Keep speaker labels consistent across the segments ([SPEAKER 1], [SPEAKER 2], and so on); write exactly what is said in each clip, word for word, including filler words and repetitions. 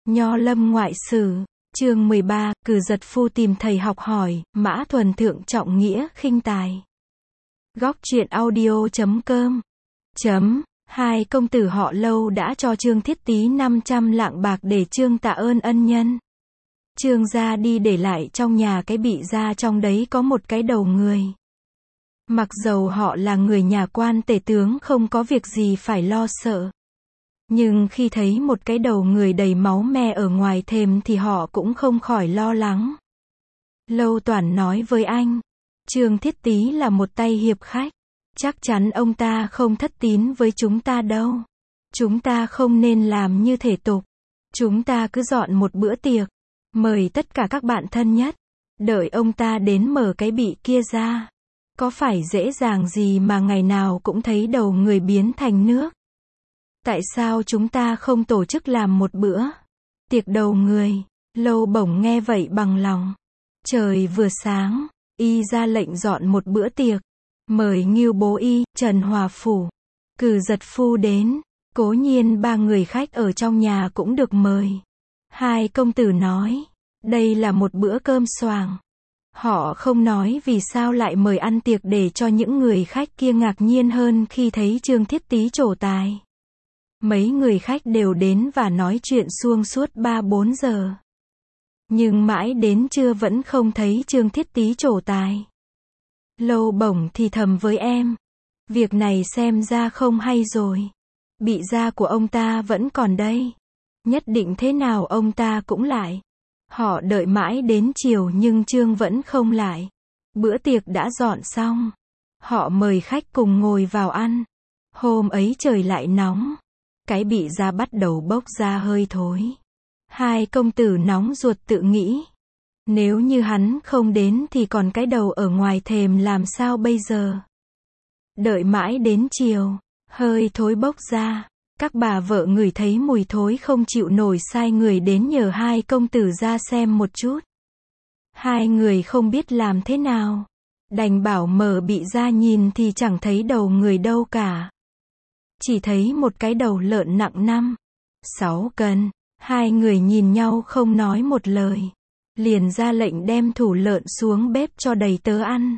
[SPEAKER 1] Nho Lâm Ngoại Sử, chương mười ba, Cừ Giật Phu tìm thầy học hỏi, Mã Thuần thượng trọng nghĩa khinh tài. Góc truyện audio chấm com chấm Hai công tử họ Lâu đã cho Trương Thiết Tý năm trăm lạng bạc để Trương tạ ơn ân nhân. Trương gia đi để lại trong nhà cái bị ra trong đấy có một cái đầu người. Mặc dầu họ là người nhà quan tể tướng không có việc gì phải lo sợ. Nhưng khi thấy một cái đầu người đầy máu me ở ngoài thềm thì họ cũng không khỏi lo lắng. Lâu Toản nói với anh, Trương Thiết Tý là một tay hiệp khách. Chắc chắn ông ta không thất tín với chúng ta đâu. Chúng ta không nên làm như thể tục. Chúng ta cứ dọn một bữa tiệc. Mời tất cả các bạn thân nhất. Đợi ông ta đến mở cái bị kia ra. Có phải dễ dàng gì mà ngày nào cũng thấy đầu người biến thành nước. Tại sao chúng ta không tổ chức làm một bữa tiệc đầu người? Lâu Bổng nghe vậy bằng lòng. Trời vừa sáng, y ra lệnh dọn một bữa tiệc. Mời Ngưu Bố Y, Trần Hòa Phủ, Cừ Giật Phu đến. Cố nhiên ba người khách ở trong nhà cũng được mời. Hai công tử nói, đây là một bữa cơm xoàng. Họ không nói vì sao lại mời ăn tiệc để cho những người khách kia ngạc nhiên hơn khi thấy Trương Thiết Tý trổ tài. Mấy người khách đều đến và nói chuyện suông suốt ba bốn giờ. Nhưng mãi đến trưa vẫn không thấy Trương Thiết Tý trổ tài. Lâu Bổng thì thầm với em, việc này xem ra không hay rồi. Bị da của ông ta vẫn còn đây. Nhất định thế nào ông ta cũng lại. Họ đợi mãi đến chiều nhưng Trương vẫn không lại. Bữa tiệc đã dọn xong. Họ mời khách cùng ngồi vào ăn. Hôm ấy trời lại nóng. Cái bị da bắt đầu bốc ra hơi thối. Hai công tử nóng ruột tự nghĩ. Nếu như hắn không đến thì còn cái đầu ở ngoài thềm làm sao bây giờ? Đợi mãi đến chiều, hơi thối bốc ra. Các bà vợ ngửi thấy mùi thối không chịu nổi sai người đến nhờ hai công tử ra xem một chút. Hai người không biết làm thế nào. Đành bảo mở bị ra nhìn thì chẳng thấy đầu người đâu cả. Chỉ thấy một cái đầu lợn nặng năm, sáu cân. Hai người nhìn nhau không nói một lời. Liền ra lệnh đem thủ lợn xuống bếp cho đầy tớ ăn.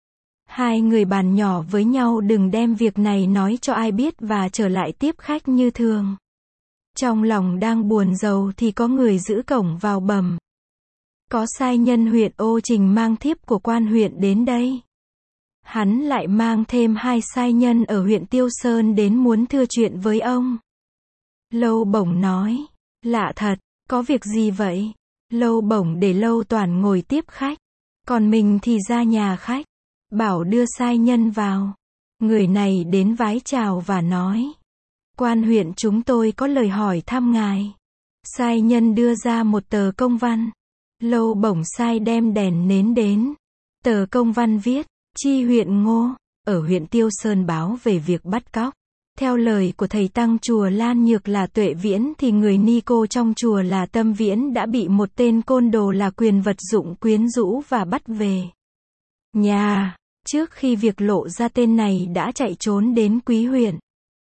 [SPEAKER 1] Hai người bàn nhỏ với nhau đừng đem việc này nói cho ai biết và trở lại tiếp khách như thường. Trong lòng đang buồn rầu thì có người giữ cổng vào bẩm. Có sai nhân huyện Ô Trình mang thiếp của quan huyện đến đây. Hắn lại mang thêm hai sai nhân ở huyện Tiêu Sơn đến muốn thưa chuyện với ông. Lâu Bổng nói, lạ thật, có việc gì vậy? Lâu Bổng để Lâu Toản ngồi tiếp khách. Còn mình thì ra nhà khách. Bảo đưa sai nhân vào. Người này đến vái chào và nói. Quan huyện chúng tôi có lời hỏi thăm ngài. Sai nhân đưa ra một tờ công văn. Lâu Bổng sai đem đèn nến đến. Tờ công văn viết, chi huyện Ngô, ở huyện Tiêu Sơn báo về việc bắt cóc. Theo lời của thầy tăng chùa Lan Nhược là Tuệ Viễn thì người ni cô trong chùa là Tâm Viễn đã bị một tên côn đồ là Quyền Vật Dụng quyến rũ và bắt về nhà. Trước khi việc lộ ra tên này đã chạy trốn đến Quý huyện.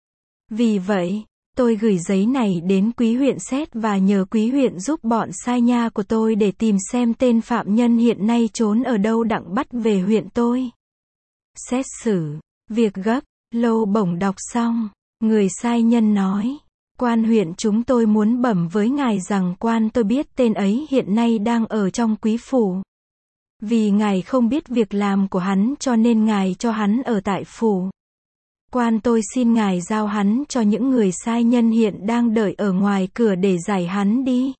[SPEAKER 1] Vì vậy, tôi gửi giấy này đến Quý huyện xét và nhờ Quý huyện giúp bọn sai nha của tôi để tìm xem tên phạm nhân hiện nay trốn ở đâu đặng bắt về huyện tôi. Xét xử, việc gấp. Lâu Bổng đọc xong, người sai nhân nói, quan huyện chúng tôi muốn bẩm với ngài rằng quan tôi biết tên ấy hiện nay đang ở trong Quý phủ. Vì ngài không biết việc làm của hắn cho nên ngài cho hắn ở tại phủ. Quan tôi xin ngài giao hắn cho những người sai nhân hiện đang đợi ở ngoài cửa để giải hắn đi.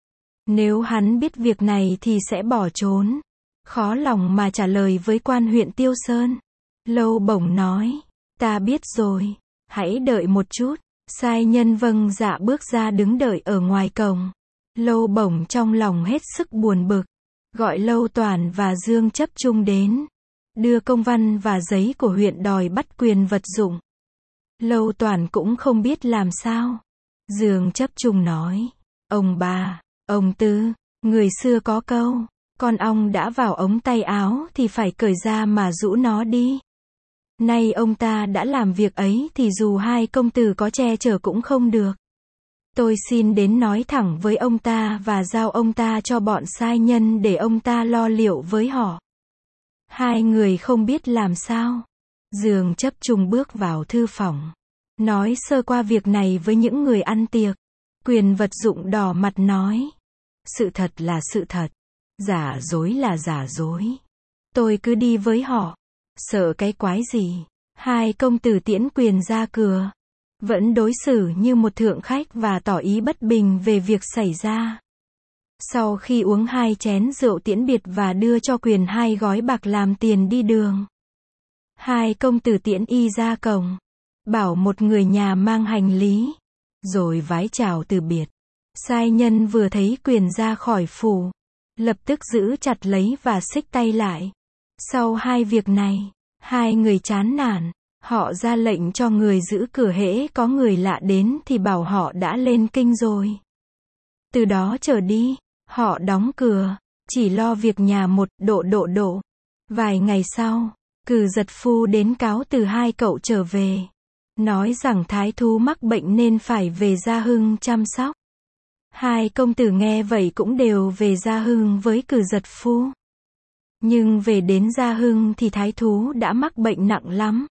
[SPEAKER 1] Nếu hắn biết việc này thì sẽ bỏ trốn. Khó lòng mà trả lời với quan huyện Tiêu Sơn. Lâu Bổng nói, ta biết rồi, hãy đợi một chút. Sai nhân vâng dạ bước ra đứng đợi ở ngoài cổng. Lâu Bổng trong lòng hết sức buồn bực. Gọi Lâu Toản và Dương Chấp Trung đến. Đưa công văn và giấy của huyện đòi bắt Quyền Vật Dụng. Lâu Toản cũng không biết làm sao. Dương Chấp Trung nói, ông bà, ông Tư, người xưa có câu, con ong đã vào ống tay áo thì phải cởi ra mà rũ nó đi. Nay ông ta đã làm việc ấy thì dù hai công tử có che chở cũng không được. Tôi xin đến nói thẳng với ông ta và giao ông ta cho bọn sai nhân để ông ta lo liệu với họ. Hai người không biết làm sao. Dương chấp trung bước vào thư phòng. Nói sơ qua việc này với những người ăn tiệc. Quyền vật dụng đỏ mặt nói. Sự thật là sự thật. Giả dối là giả dối. Tôi cứ đi với họ. Sợ cái quái gì. Hai công tử Tiễn Quyền ra cửa. Vẫn đối xử như một thượng khách và tỏ ý bất bình về việc xảy ra. Sau khi uống hai chén rượu tiễn biệt và đưa cho Quyền hai gói bạc làm tiền đi đường. Hai công tử tiễn y ra cổng. Bảo một người nhà mang hành lý. Rồi vái chào từ biệt. Sai nhân vừa thấy Quyền ra khỏi phủ. Lập tức giữ chặt lấy và xích tay lại. Sau hai việc này, hai người chán nản. Họ ra lệnh cho người giữ cửa hễ có người lạ đến thì bảo họ đã lên kinh rồi. Từ đó trở đi, họ đóng cửa, chỉ lo việc nhà một độ độ độ. Vài ngày sau, Cừ Giật Phu đến cáo từ hai cậu trở về. Nói rằng thái thú mắc bệnh nên phải về Gia Hưng chăm sóc. Hai công tử nghe vậy cũng đều về Gia Hưng với Cừ Giật Phu. Nhưng về đến Gia Hưng thì thái thú đã mắc bệnh nặng lắm.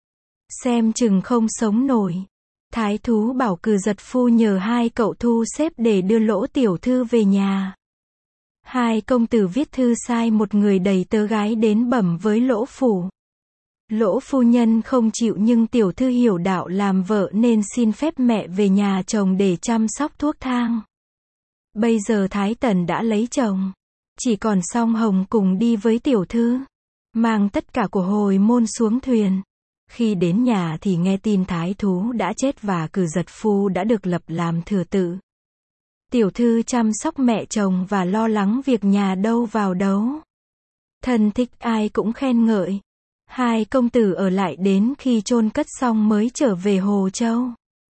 [SPEAKER 1] Xem chừng không sống nổi. Thái thú bảo Cừ Giật Phu nhờ hai cậu thu xếp để đưa Lỗ tiểu thư về nhà. Hai công tử viết thư sai một người đầy tớ gái đến bẩm với Lỗ phủ. Lỗ phu nhân không chịu nhưng tiểu thư hiểu đạo làm vợ nên xin phép mẹ về nhà chồng để chăm sóc thuốc thang. Bây giờ Thái Tần đã lấy chồng. Chỉ còn Song Hồng cùng đi với tiểu thư. Mang tất cả của hồi môn xuống thuyền. Khi đến nhà thì nghe tin thái thú đã chết và Cừ Giật Phu đã được lập làm thừa tự. Tiểu thư chăm sóc mẹ chồng và lo lắng việc nhà đâu vào đấu. Thân thích ai cũng khen ngợi. Hai công tử ở lại đến khi chôn cất xong mới trở về Hồ Châu.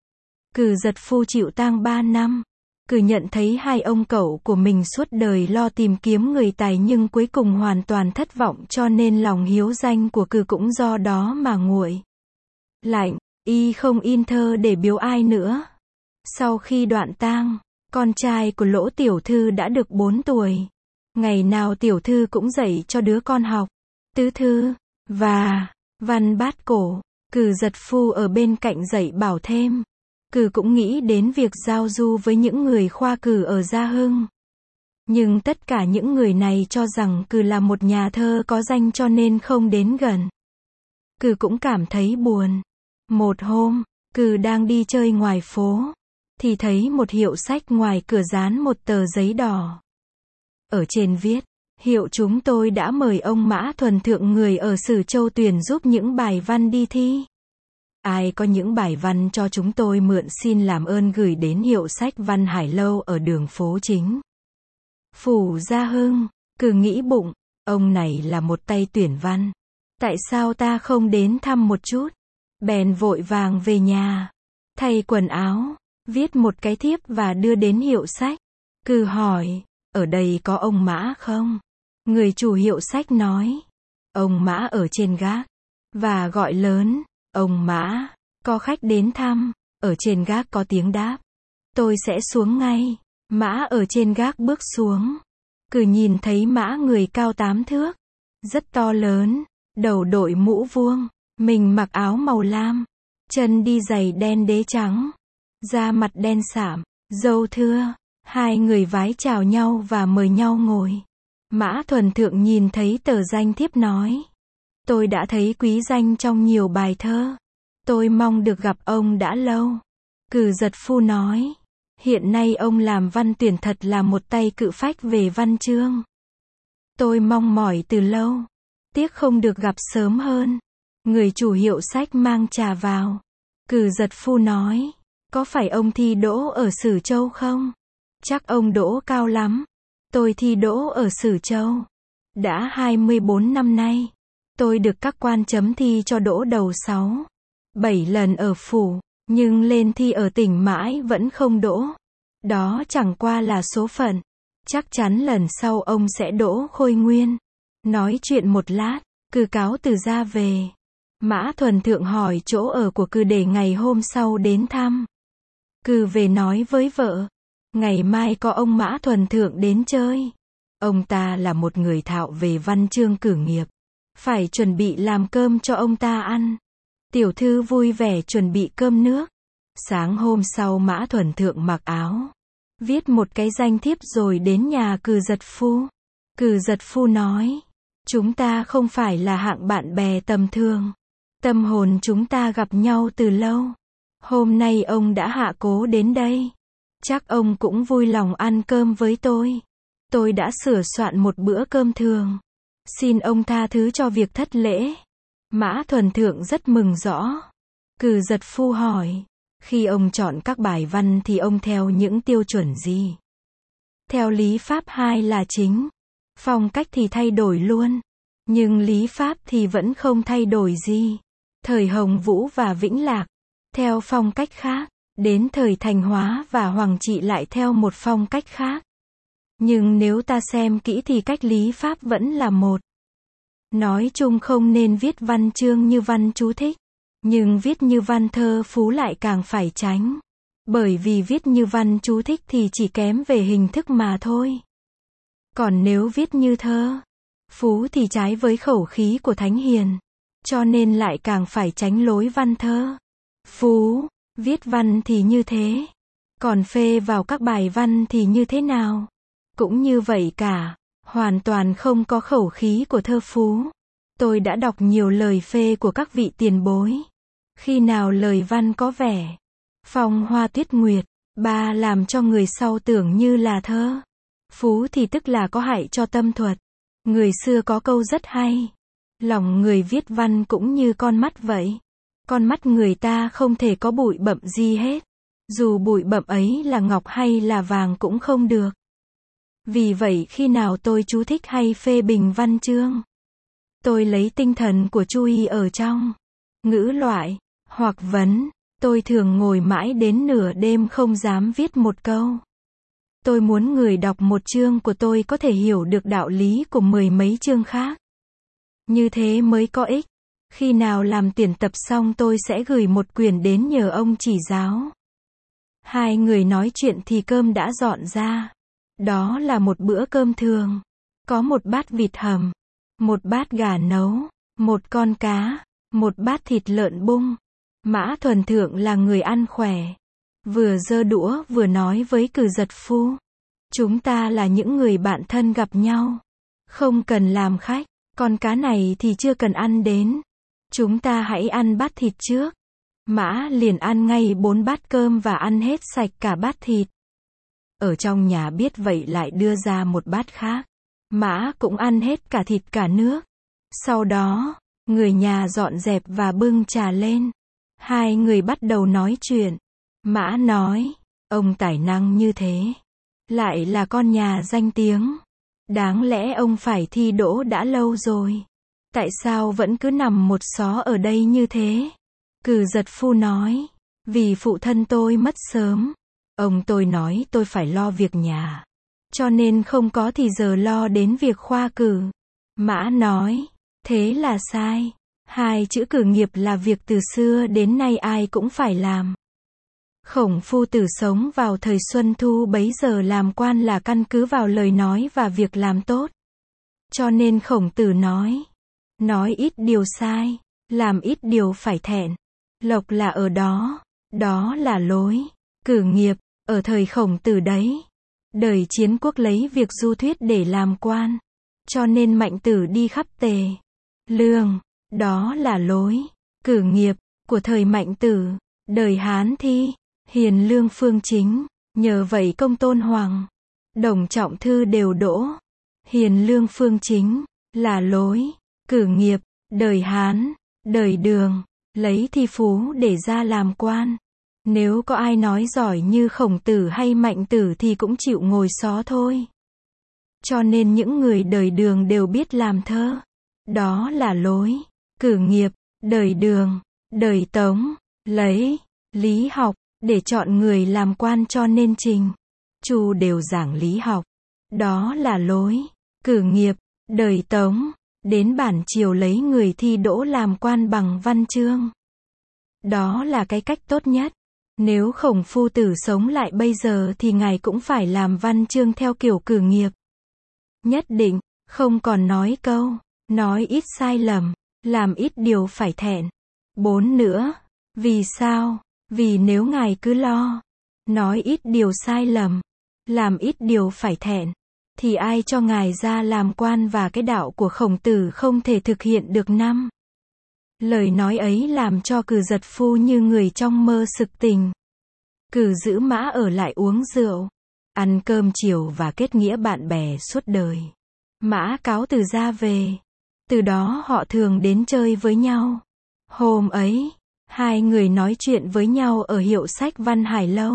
[SPEAKER 1] Cừ Giật Phu chịu tang ba năm. Cừ nhận thấy hai ông cậu của mình suốt đời lo tìm kiếm người tài nhưng cuối cùng hoàn toàn thất vọng cho nên lòng hiếu danh của Cừ cũng do đó mà nguội lạnh. Y không in thơ để biếu ai nữa. Sau khi đoạn tang, con trai của Lỗ tiểu thư đã được bốn tuổi. Ngày nào tiểu thư cũng dạy cho đứa con học tứ thư và văn bát cổ. Cừ Giật Phu ở bên cạnh dạy bảo thêm. Cừ cũng nghĩ đến việc giao du với những người khoa cử ở Gia Hưng. Nhưng tất cả những người này cho rằng Cừ là một nhà thơ có danh cho nên không đến gần. Cừ cũng cảm thấy buồn. Một hôm, Cừ đang đi chơi ngoài phố, thì thấy một hiệu sách ngoài cửa dán một tờ giấy đỏ. Ở trên viết, hiệu chúng tôi đã mời ông Mã Thuần Thượng người ở Sử Châu tuyển giúp những bài văn đi thi. Ai có những bài văn cho chúng tôi mượn xin làm ơn gửi đến hiệu sách Văn Hải Lâu ở đường phố chính phủ Gia Hưng. Cừ nghĩ bụng, ông này là một tay tuyển văn. Tại sao ta không đến thăm một chút? Bèn vội vàng về nhà, thay quần áo, viết một cái thiếp và đưa đến hiệu sách. Cừ hỏi, ở đây có ông Mã không? Người chủ hiệu sách nói, ông Mã ở trên gác, và gọi lớn, ông Mã, có khách đến thăm. Ở trên gác có tiếng đáp, tôi sẽ xuống ngay. Mã ở trên gác bước xuống. Cừ nhìn thấy Mã người cao tám thước, rất to lớn, đầu đội mũ vuông, mình mặc áo màu lam, chân đi giày đen đế trắng, da mặt đen sạm, râu thưa. Hai người vái chào nhau và mời nhau ngồi. Mã Thuần Thượng nhìn thấy tờ danh thiếp nói, tôi đã thấy quý danh trong nhiều bài thơ. Tôi mong được gặp ông đã lâu. Cừ Giật Phu nói, hiện nay ông làm văn tuyển thật là một tay cự phách về văn chương. Tôi mong mỏi từ lâu, tiếc không được gặp sớm hơn. Người chủ hiệu sách mang trà vào. Cừ Giật Phu nói, có phải ông thi đỗ ở Sử Châu không? Chắc ông đỗ cao lắm. Tôi thi đỗ ở Sử Châu đã hai mươi bốn năm nay. Tôi được các quan chấm thi cho đỗ đầu sáu, bảy lần ở phủ, nhưng lên thi ở tỉnh mãi vẫn không đỗ. Đó chẳng qua là số phận. Chắc chắn lần sau ông sẽ đỗ khôi nguyên. Nói chuyện một lát, Cừ cáo từ ra về. Mã Thuần Thượng hỏi chỗ ở của Cừ để ngày hôm sau đến thăm. Cừ về nói với vợ, ngày mai có ông Mã Thuần Thượng đến chơi. Ông ta là một người thạo về văn chương cử nghiệp. Phải chuẩn bị làm cơm cho ông ta ăn. Tiểu thư vui vẻ chuẩn bị cơm nước. Sáng hôm sau Mã Thuần Thượng mặc áo, viết một cái danh thiếp rồi đến nhà Cừ Giật Phu. Cừ Giật Phu nói, chúng ta không phải là hạng bạn bè tầm thường. Tâm hồn chúng ta gặp nhau từ lâu. Hôm nay ông đã hạ cố đến đây. Chắc ông cũng vui lòng ăn cơm với tôi. Tôi đã sửa soạn một bữa cơm thường. Xin ông tha thứ cho việc thất lễ. Mã Thuần Thượng rất mừng rõ. Cừ Giật Phu hỏi, khi ông chọn các bài văn thì ông theo những tiêu chuẩn gì? Theo lý pháp hai là chính. Phong cách thì thay đổi luôn. Nhưng lý pháp thì vẫn không thay đổi gì. Thời Hồng Vũ và Vĩnh Lạc, theo phong cách khác. Đến thời Thành Hóa và Hoàng Trị lại theo một phong cách khác. Nhưng nếu ta xem kỹ thì cách lý pháp vẫn là một. Nói chung không nên viết văn chương như văn chú thích. Nhưng viết như văn thơ phú lại càng phải tránh. Bởi vì viết như văn chú thích thì chỉ kém về hình thức mà thôi. Còn nếu viết như thơ phú thì trái với khẩu khí của thánh hiền. Cho nên lại càng phải tránh lối văn thơ phú. Viết văn thì như thế. Còn phê vào các bài văn thì như thế nào? Cũng như vậy cả. Hoàn toàn không có khẩu khí của thơ phú. Tôi đã đọc nhiều lời phê của các vị tiền bối. Khi nào lời văn có vẻ phong hoa tuyết nguyệt, ba làm cho người sau tưởng như là thơ phú thì tức là có hại cho tâm thuật. Người xưa có câu rất hay. Lòng người viết văn cũng như con mắt vậy. Con mắt người ta không thể có bụi bặm gì hết. Dù bụi bặm ấy là ngọc hay là vàng cũng không được. Vì vậy khi nào tôi chú thích hay phê bình văn chương, tôi lấy tinh thần của chú ý ở trong ngữ loại, hoặc vấn. Tôi thường ngồi mãi đến nửa đêm không dám viết một câu. Tôi muốn người đọc một chương của tôi có thể hiểu được đạo lý của mười mấy chương khác. Như thế mới có ích. Khi nào làm tuyển tập xong tôi sẽ gửi một quyển đến nhờ ông chỉ giáo. Hai người nói chuyện thì cơm đã dọn ra. Đó là một bữa cơm thường. Có một bát vịt hầm, một bát gà nấu, một con cá, một bát thịt lợn bung. Mã Thuần Thượng là người ăn khỏe. Vừa giơ đũa vừa nói với Cừ Giật Phu. Chúng ta là những người bạn thân gặp nhau. Không cần làm khách. Con cá này thì chưa cần ăn đến. Chúng ta hãy ăn bát thịt trước. Mã liền ăn ngay bốn bát cơm và ăn hết sạch cả bát thịt. Ở trong nhà biết vậy lại đưa ra một bát khác. Mã cũng ăn hết cả thịt cả nước. Sau đó, người nhà dọn dẹp và bưng trà lên. Hai người bắt đầu nói chuyện. Mã nói, ông tài năng như thế. Lại là con nhà danh tiếng. Đáng lẽ ông phải thi đỗ đã lâu rồi. Tại sao vẫn cứ nằm một xó ở đây như thế? Cừ Giật Phu nói, vì phụ thân tôi mất sớm. Ông tôi nói tôi phải lo việc nhà. Cho nên không có thì giờ lo đến việc khoa cử. Mã nói, thế là sai. Hai chữ cử nghiệp là việc từ xưa đến nay ai cũng phải làm. Khổng Phu Tử sống vào thời Xuân Thu bấy giờ làm quan là căn cứ vào lời nói và việc làm tốt. Cho nên Khổng Tử nói, nói ít điều sai, làm ít điều phải thẹn. Lộc là ở đó, đó là lối cử nghiệp, ở thời Khổng Tử đấy. Đời Chiến Quốc lấy việc du thuyết để làm quan. Cho nên Mạnh Tử đi khắp Tề, Lương, đó là lối cử nghiệp của thời Mạnh Tử. Đời Hán Thi, Hiền Lương Phương Chính, nhờ vậy công tôn hoàng, Đồng Trọng Thư đều đỗ. Hiền Lương Phương Chính là lối cử nghiệp. Đời Hán, đời Đường, lấy thi phú để ra làm quan. Nếu có ai nói giỏi như Khổng Tử hay Mạnh Tử thì cũng chịu ngồi xó thôi. Cho nên những người đời Đường đều biết làm thơ. Đó là lối cử nghiệp. Đời Đường, đời Tống, lấy lý học để chọn người làm quan cho nên Trình, Chu đều giảng lý học. Đó là lối cử nghiệp. Đời Tống, đến bản triều lấy người thi đỗ làm quan bằng văn chương. Đó là cái cách tốt nhất. Nếu Khổng phu tử sống lại bây giờ thì ngài cũng phải làm văn chương theo kiểu cử nghiệp. Nhất định, không còn nói câu, nói ít sai lầm, làm ít điều phải thẹn. Bốn nữa, vì sao? Vì nếu ngài cứ lo, nói ít điều sai lầm, làm ít điều phải thẹn, thì ai cho ngài ra làm quan và cái đạo của Khổng tử không thể thực hiện được năm. Lời nói ấy làm cho Cừ Giật Phu như người trong mơ sực tỉnh. Cừ giữ Mã ở lại uống rượu, ăn cơm chiều và kết nghĩa bạn bè suốt đời. Mã cáo từ ra về. Từ đó họ thường đến chơi với nhau. Hôm ấy, hai người nói chuyện với nhau ở hiệu sách Văn Hải Lâu.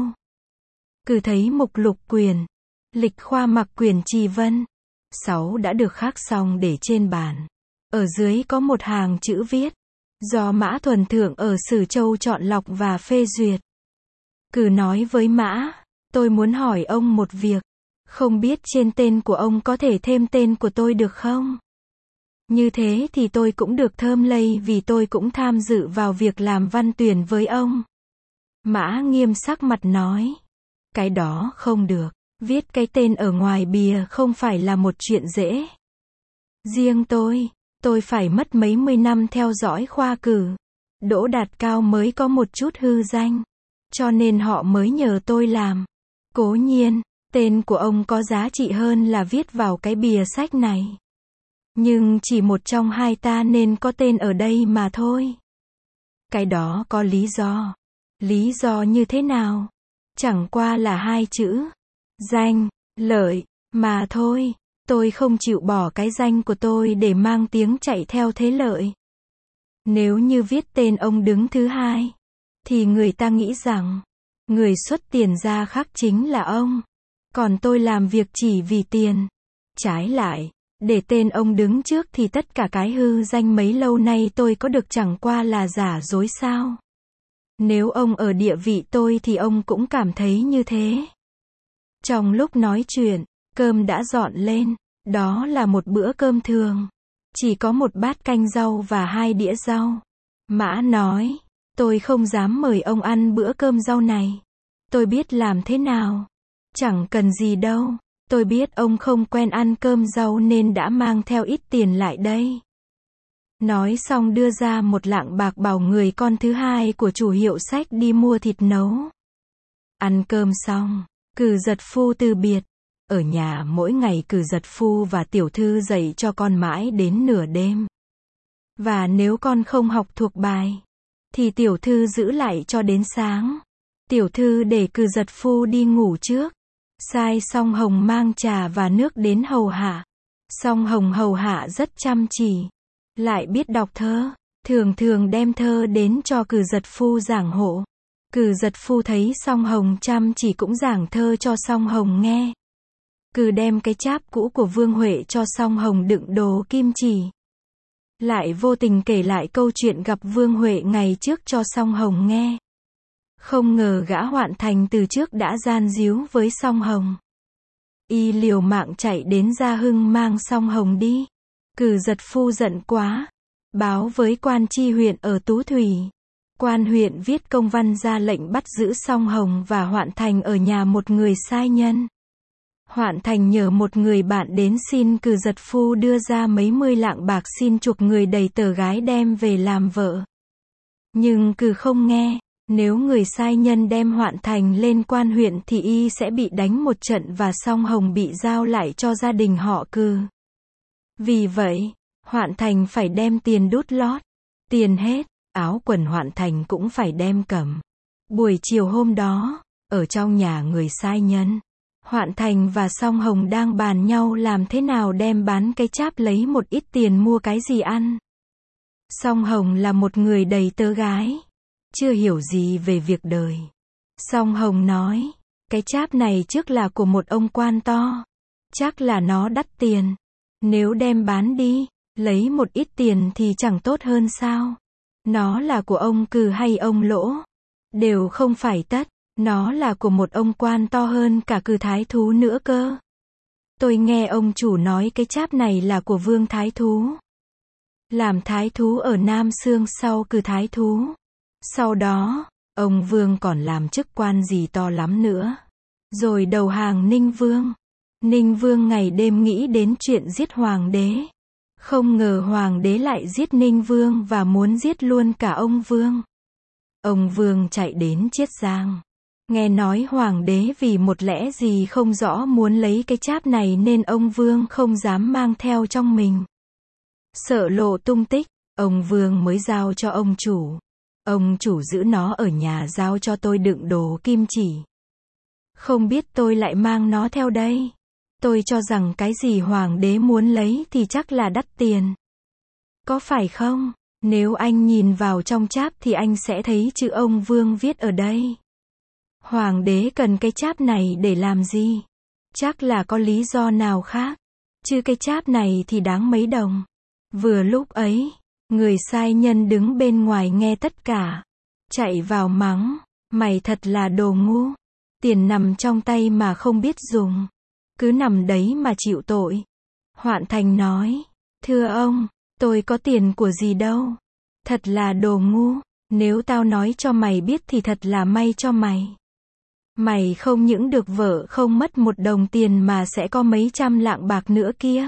[SPEAKER 1] Cừ thấy mục lục quyển, lịch khoa mặc quyển Trì Vân sáu đã được khắc xong để trên bàn. Ở dưới có một hàng chữ viết, do Mã Thuần Thượng ở Sử Châu chọn lọc và phê duyệt. Cừ nói với Mã, tôi muốn hỏi ông một việc, không biết trên tên của ông có thể thêm tên của tôi được không? Như thế thì tôi cũng được thơm lây vì tôi cũng tham dự vào việc làm văn tuyển với ông. Mã nghiêm sắc mặt nói, cái đó không được, viết cái tên ở ngoài bìa không phải là một chuyện dễ. Riêng tôi, tôi phải mất mấy mươi năm theo dõi khoa cử, đỗ đạt cao mới có một chút hư danh, cho nên họ mới nhờ tôi làm. Cố nhiên, tên của ông có giá trị hơn là viết vào cái bìa sách này. Nhưng chỉ một trong hai ta nên có tên ở đây mà thôi. Cái đó có lý do. Lý do như thế nào? Chẳng qua là hai chữ, danh, lợi, mà thôi. Tôi không chịu bỏ cái danh của tôi để mang tiếng chạy theo thế lợi. Nếu như viết tên ông đứng thứ hai, thì người ta nghĩ rằng, người xuất tiền ra khắc chính là ông. Còn tôi làm việc chỉ vì tiền. Trái lại, để tên ông đứng trước thì tất cả cái hư danh mấy lâu nay tôi có được chẳng qua là giả dối sao? Nếu ông ở địa vị tôi thì ông cũng cảm thấy như thế. Trong lúc nói chuyện, cơm đã dọn lên. Đó là một bữa cơm thường. Chỉ có một bát canh rau và hai đĩa rau. Mã nói, tôi không dám mời ông ăn bữa cơm rau này. Tôi biết làm thế nào. Chẳng cần gì đâu. Tôi biết ông không quen ăn cơm rau nên đã mang theo ít tiền lại đây. Nói xong đưa ra một lạng bạc bảo người con thứ hai của chủ hiệu sách đi mua thịt nấu. Ăn cơm xong, Cừ Giật Phu từ biệt. Ở nhà mỗi ngày Cừ Giật Phu và tiểu thư dạy cho con mãi đến nửa đêm. Và nếu con không học thuộc bài, thì tiểu thư giữ lại cho đến sáng. Tiểu thư để Cừ Giật Phu đi ngủ trước. Sai Song Hồng mang trà và nước đến hầu hạ. Song Hồng hầu hạ rất chăm chỉ, lại biết đọc thơ, thường thường đem thơ đến cho Cừ Giật Phu giảng hộ. Cừ Giật Phu thấy Song Hồng chăm chỉ cũng giảng thơ cho Song Hồng nghe. Cừ đem cái cháp cũ của Vương Huệ cho Song Hồng đựng đồ kim chỉ. Lại vô tình kể lại câu chuyện gặp Vương Huệ ngày trước cho Song Hồng nghe. Không ngờ gã Hoạn Thành từ trước đã gian díu với Song Hồng. Y liều mạng chạy đến Gia Hưng mang Song Hồng đi. Cừ Giật Phu giận quá, báo với quan tri huyện ở Tú Thủy. Quan huyện viết công văn ra lệnh bắt giữ Song Hồng và Hoạn Thành ở nhà một người sai nhân. Hoạn Thành nhờ một người bạn đến xin Cừ Giật Phu đưa ra mấy mươi lạng bạc xin chuộc người đầy tờ gái đem về làm vợ. Nhưng Cừ không nghe. Nếu người sai nhân đem Hoạn Thành lên quan huyện thì y sẽ bị đánh một trận và Song Hồng bị giao lại cho gia đình họ Cừ. Vì vậy, Hoạn Thành phải đem tiền đút lót. Tiền hết, áo quần Hoạn Thành cũng phải đem cầm. Buổi chiều hôm đó, ở trong nhà người sai nhân, Hoạn Thành và Song Hồng đang bàn nhau làm thế nào đem bán cái cháp lấy một ít tiền mua cái gì ăn. Song Hồng là một người đầy tớ gái, chưa hiểu gì về việc đời. Song Hồng nói, cái cháp này trước là của một ông quan to. Chắc là nó đắt tiền. Nếu đem bán đi, lấy một ít tiền thì chẳng tốt hơn sao? Nó là của ông Cừ hay ông Lỗ? Đều không phải tất. Nó là của một ông quan to hơn cả Cừ Thái Thú nữa cơ. Tôi nghe ông chủ nói cái cháp này là của Vương Thái Thú. Làm Thái Thú ở Nam Xương sau Cừ Thái Thú. Sau đó, Ông Vương còn làm chức quan gì to lắm nữa. Rồi đầu hàng Ninh Vương. Ninh Vương ngày đêm nghĩ đến chuyện giết hoàng đế. Không ngờ hoàng đế lại giết Ninh Vương và muốn giết luôn cả ông Vương. Ông Vương chạy đến Chiết Giang. Nghe nói hoàng đế vì một lẽ gì không rõ muốn lấy cái cháp này nên ông Vương không dám mang theo trong mình. Sợ lộ tung tích, ông Vương mới giao cho ông chủ. Ông chủ giữ nó ở nhà giao cho tôi đựng đồ kim chỉ. Không biết tôi lại mang nó theo đây. Tôi cho rằng cái gì hoàng đế muốn lấy thì chắc là đắt tiền. Có phải không? Nếu anh nhìn vào trong cháp thì anh sẽ thấy chữ ông Vương viết ở đây. Hoàng đế cần cái cháp này để làm gì? Chắc là có lý do nào khác. Chứ cái cháp này thì đáng mấy đồng. Vừa lúc ấy, người sai nhân đứng bên ngoài nghe tất cả. Chạy vào mắng. Mày thật là đồ ngu. Tiền nằm trong tay mà không biết dùng. Cứ nằm đấy mà chịu tội. Hoạn Thành nói. Thưa ông, tôi có tiền của gì đâu. Thật là đồ ngu. Nếu tao nói cho mày biết thì thật là may cho mày. Mày không những được vợ không mất một đồng tiền mà sẽ có mấy trăm lạng bạc nữa kia.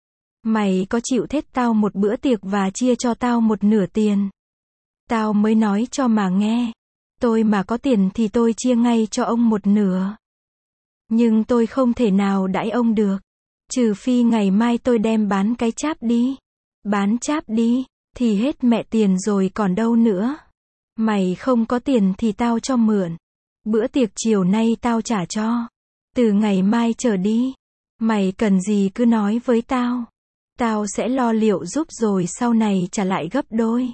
[SPEAKER 1] Mày có chịu thết tao một bữa tiệc và chia cho tao một nửa tiền. Tao mới nói cho mà nghe. Tôi mà có tiền thì tôi chia ngay cho ông một nửa. Nhưng tôi không thể nào đãi ông được. Trừ phi ngày mai tôi đem bán cái cháp đi. Bán cháp đi, thì hết mẹ tiền rồi còn đâu nữa. Mày không có tiền thì tao cho mượn. Bữa tiệc chiều nay tao trả cho. Từ ngày mai trở đi. Mày cần gì cứ nói với tao. Tao sẽ lo liệu giúp rồi sau này trả lại gấp đôi.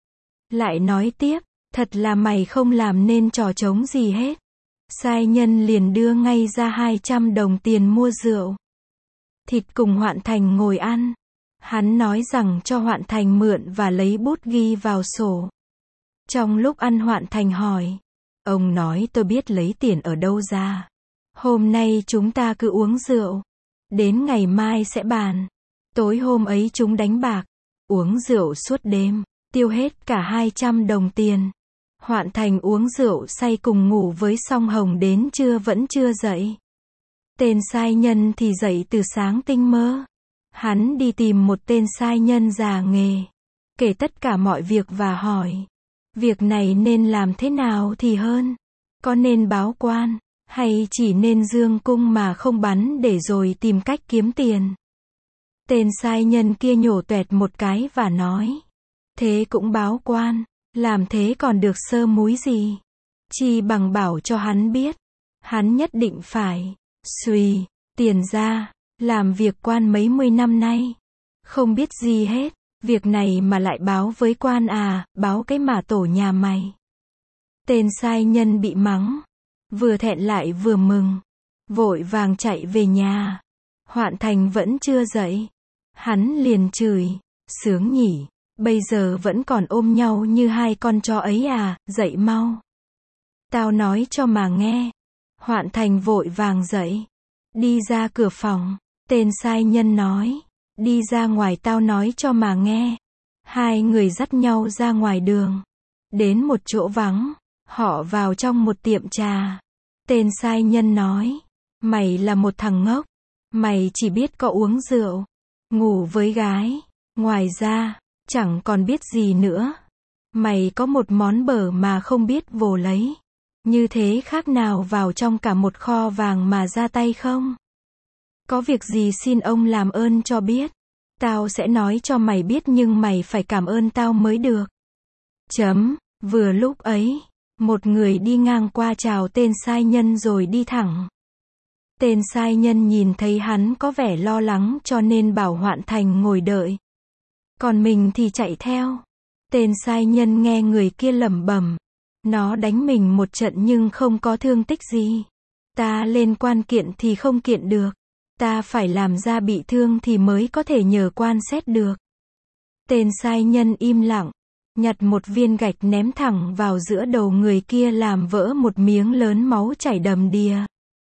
[SPEAKER 1] Lại nói tiếp, thật là mày không làm nên trò trống gì hết. Sai nhân liền đưa ngay ra hai trăm đồng tiền mua rượu. Thịt cùng Hoạn Thành ngồi ăn. Hắn nói rằng cho Hoạn Thành mượn và lấy bút ghi vào sổ. Trong lúc ăn Hoạn Thành hỏi. Ông nói tôi biết lấy tiền ở đâu ra. Hôm nay chúng ta cứ uống rượu. Đến ngày mai sẽ bàn. Tối hôm ấy chúng đánh bạc. Uống rượu suốt đêm. Tiêu hết cả hai trăm đồng tiền. Hoạn Thành uống rượu say cùng ngủ với Song Hồng đến trưa vẫn chưa dậy. Tên sai nhân thì dậy từ sáng tinh mơ. Hắn đi tìm một tên sai nhân già nghề. Kể tất cả mọi việc và hỏi. Việc này nên làm thế nào thì hơn? Có nên báo quan? Hay chỉ nên dương cung mà không bắn để rồi tìm cách kiếm tiền? Tên sai nhân kia nhổ toẹt một cái và nói. Thế cũng báo quan. Làm thế còn được sơ múi gì? Chi bằng bảo cho hắn biết. Hắn nhất định phải. Xùy, tiền ra. Làm việc quan mấy mươi năm nay. Không biết gì hết. Việc này mà lại báo với quan à, báo cái mà tổ nhà mày. Tên sai nhân bị mắng. Vừa thẹn lại vừa mừng. Vội vàng chạy về nhà. Hoạn Thành vẫn chưa dậy. Hắn liền chửi. Sướng nhỉ. Bây giờ vẫn còn ôm nhau như hai con chó ấy à, dậy mau. Tao nói cho mà nghe. Hoạn Thành vội vàng dậy. Đi ra cửa phòng. Tên sai nhân nói. Đi ra ngoài tao nói cho mà nghe. Hai người dắt nhau ra ngoài đường. Đến một chỗ vắng. Họ vào trong một tiệm trà. Tên sai nhân nói. Mày là một thằng ngốc. Mày chỉ biết có uống rượu. Ngủ với gái. Ngoài ra, chẳng còn biết gì nữa. Mày có một món bở mà không biết vồ lấy. Như thế khác nào vào trong cả một kho vàng mà ra tay không? Có việc gì xin ông làm ơn cho biết. Tao sẽ nói cho mày biết nhưng mày phải cảm ơn tao mới được. Chấm, vừa lúc ấy, một người đi ngang qua chào tên sai nhân rồi đi thẳng. Tên sai nhân nhìn thấy hắn có vẻ lo lắng cho nên bảo Hoạn Thành ngồi đợi. Còn mình thì chạy theo. Tên sai nhân nghe người kia lẩm bẩm. Nó đánh mình một trận nhưng không có thương tích gì. Ta lên quan kiện thì không kiện được. Ta phải làm ra bị thương thì mới có thể nhờ quan xét được. Tên sai nhân im lặng. Nhặt một viên gạch ném thẳng vào giữa đầu người kia làm vỡ một miếng lớn máu chảy đầm đìa.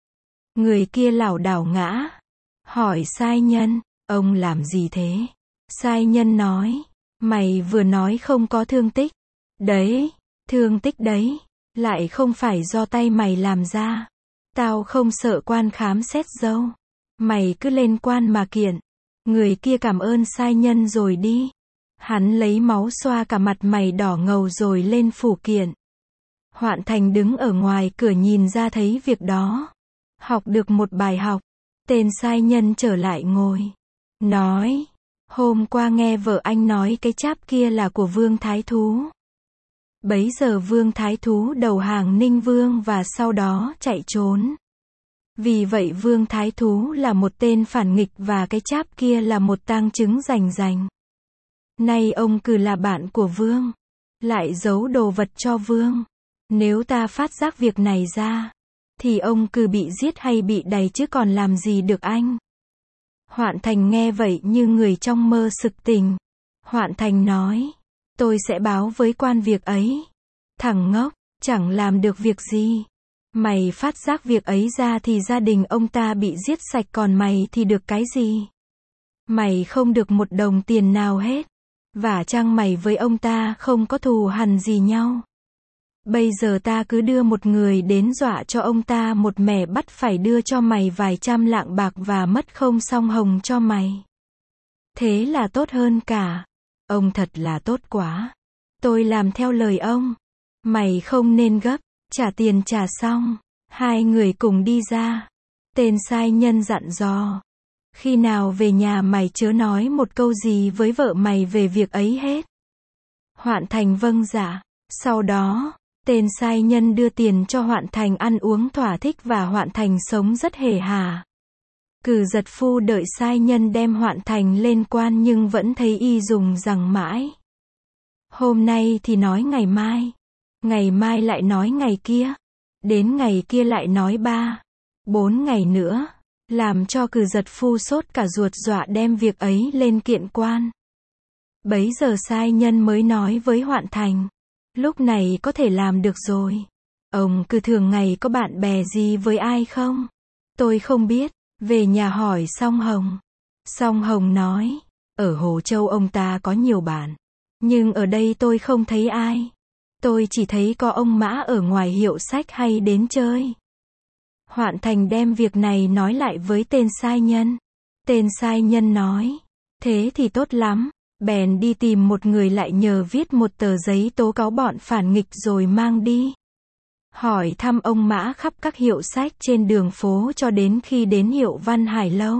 [SPEAKER 1] Người kia lảo đảo ngã. Hỏi sai nhân, ông làm gì thế? Sai nhân nói, mày vừa nói không có thương tích. Đấy, thương tích đấy. Lại không phải do tay mày làm ra. Tao không sợ quan khám xét dâu. Mày cứ lên quan mà kiện. Người kia cảm ơn sai nhân rồi đi. Hắn lấy máu xoa cả mặt mày đỏ ngầu rồi lên phủ kiện. Hoạn Thành đứng ở ngoài cửa nhìn ra thấy việc đó. Học được một bài học. Tên sai nhân trở lại ngồi. Nói. Hôm qua nghe vợ anh nói cái cháp kia là của Vương Thái Thú. Bấy giờ Vương Thái Thú đầu hàng Ninh Vương và sau đó chạy trốn. Vì vậy Vương Thái Thú là một tên phản nghịch và cái cháp kia là một tang chứng rành rành. Nay ông cứ là bạn của Vương. Lại giấu đồ vật cho Vương. Nếu ta phát giác việc này ra. Thì ông cứ bị giết hay bị đày chứ còn làm gì được anh. Hoạn Thành nghe vậy như người trong mơ sực tỉnh. Hoạn Thành nói. Tôi sẽ báo với quan việc ấy. Thằng ngốc, chẳng làm được việc gì. Mày phát giác việc ấy ra thì gia đình ông ta bị giết sạch còn mày thì được cái gì? Mày không được một đồng tiền nào hết. Vả chăng mày với ông ta không có thù hằn gì nhau. Bây giờ ta cứ đưa một người đến dọa cho ông ta một mẻ bắt phải đưa cho mày vài trăm lạng bạc và mất không song hồng cho mày. Thế là tốt hơn cả. Ông thật là tốt quá. Tôi làm theo lời ông. Mày không nên gấp, trả tiền trả xong. Hai người cùng đi ra. Tên sai nhân dặn dò. Khi nào về nhà mày chớ nói một câu gì với vợ mày về việc ấy hết. Hoạn Thành vâng dạ. Sau đó, tên sai nhân đưa tiền cho Hoạn Thành ăn uống thỏa thích và Hoạn Thành sống rất hề hà. Cử giật phu đợi sai nhân đem Hoạn Thành lên quan nhưng vẫn thấy y dùng rằng mãi. Hôm nay thì nói ngày mai. Ngày mai lại nói ngày kia. Đến ngày kia lại nói ba. Bốn ngày nữa. Làm cho cử giật phu sốt cả ruột dọa đem việc ấy lên kiện quan. Bấy giờ sai nhân mới nói với Hoạn Thành. Lúc này có thể làm được rồi. Ông cứ thường ngày có bạn bè gì với ai không? Tôi không biết. Về nhà hỏi Song Hồng. Song Hồng nói. Ở Hồ Châu ông ta có nhiều bạn. Nhưng ở đây tôi không thấy ai. Tôi chỉ thấy có ông Mã ở ngoài hiệu sách hay đến chơi. Hoạn Thành đem việc này nói lại với tên sai nhân. Tên sai nhân nói. Thế thì tốt lắm. Bèn đi tìm một người lại nhờ viết một tờ giấy tố cáo bọn phản nghịch rồi mang đi. Hỏi thăm ông Mã khắp các hiệu sách trên đường phố cho đến khi đến hiệu Văn Hải Lâu.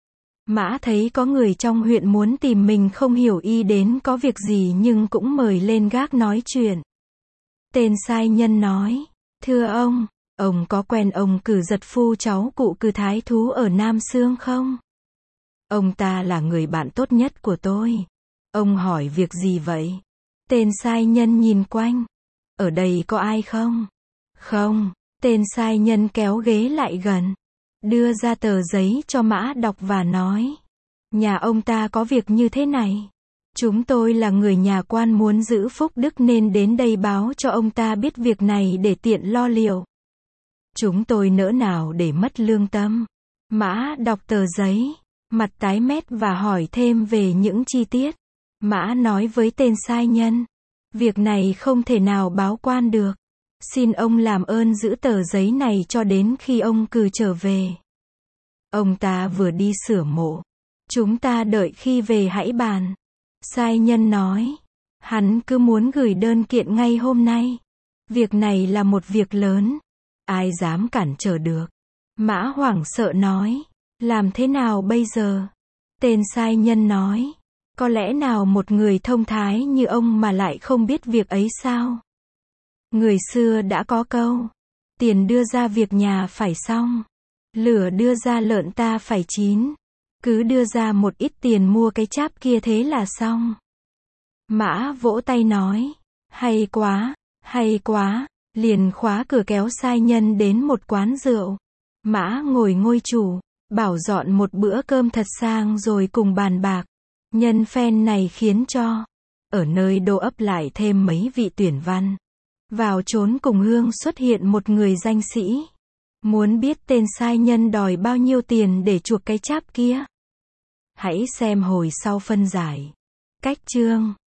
[SPEAKER 1] Mã thấy có người trong huyện muốn tìm mình không hiểu y đến có việc gì nhưng cũng mời lên gác nói chuyện. Tên sai nhân nói. Thưa ông, ông có quen ông Cử Giật Phu cháu cụ Cử Thái Thú ở Nam Xương không? Ông ta là người bạn tốt nhất của tôi. Ông hỏi việc gì vậy? Tên sai nhân nhìn quanh. Ở đây có ai không? Không. Tên sai nhân kéo ghế lại gần. Đưa ra tờ giấy cho Mã đọc và nói. Nhà ông ta có việc như thế này. Chúng tôi là người nhà quan muốn giữ phúc đức nên đến đây báo cho ông ta biết việc này để tiện lo liệu. Chúng tôi nỡ nào để mất lương tâm. Mã đọc tờ giấy. Mặt tái mét và hỏi thêm về những chi tiết. Mã nói với tên sai nhân. Việc này không thể nào báo quan được. Xin ông làm ơn giữ tờ giấy này cho đến khi ông Cử trở về. Ông ta vừa đi sửa mộ. Chúng ta đợi khi về hãy bàn. Sai nhân nói. Hắn cứ muốn gửi đơn kiện ngay hôm nay. Việc này là một việc lớn. Ai dám cản trở được. Mã hoảng sợ nói. Làm thế nào bây giờ? Tên sai nhân nói. Có lẽ nào một người thông thái như ông mà lại không biết việc ấy sao? Người xưa đã có câu. Tiền đưa ra việc nhà phải xong. Lửa đưa ra lợn ta phải chín. Cứ đưa ra một ít tiền mua cái cháp kia thế là xong. Mã vỗ tay nói. Hay quá, hay quá. Liền khóa cửa kéo sai nhân đến một quán rượu. Mã ngồi ngôi chủ. Bảo dọn một bữa cơm thật sang rồi cùng bàn bạc. Nhân phen này khiến cho. Ở nơi đô ấp lại thêm mấy vị tuyển văn. Vào trốn cùng hương xuất hiện một người danh sĩ. Muốn biết tên sai nhân đòi bao nhiêu tiền để chuộc cái cháp kia. Hãy xem hồi sau phân giải. Cách chương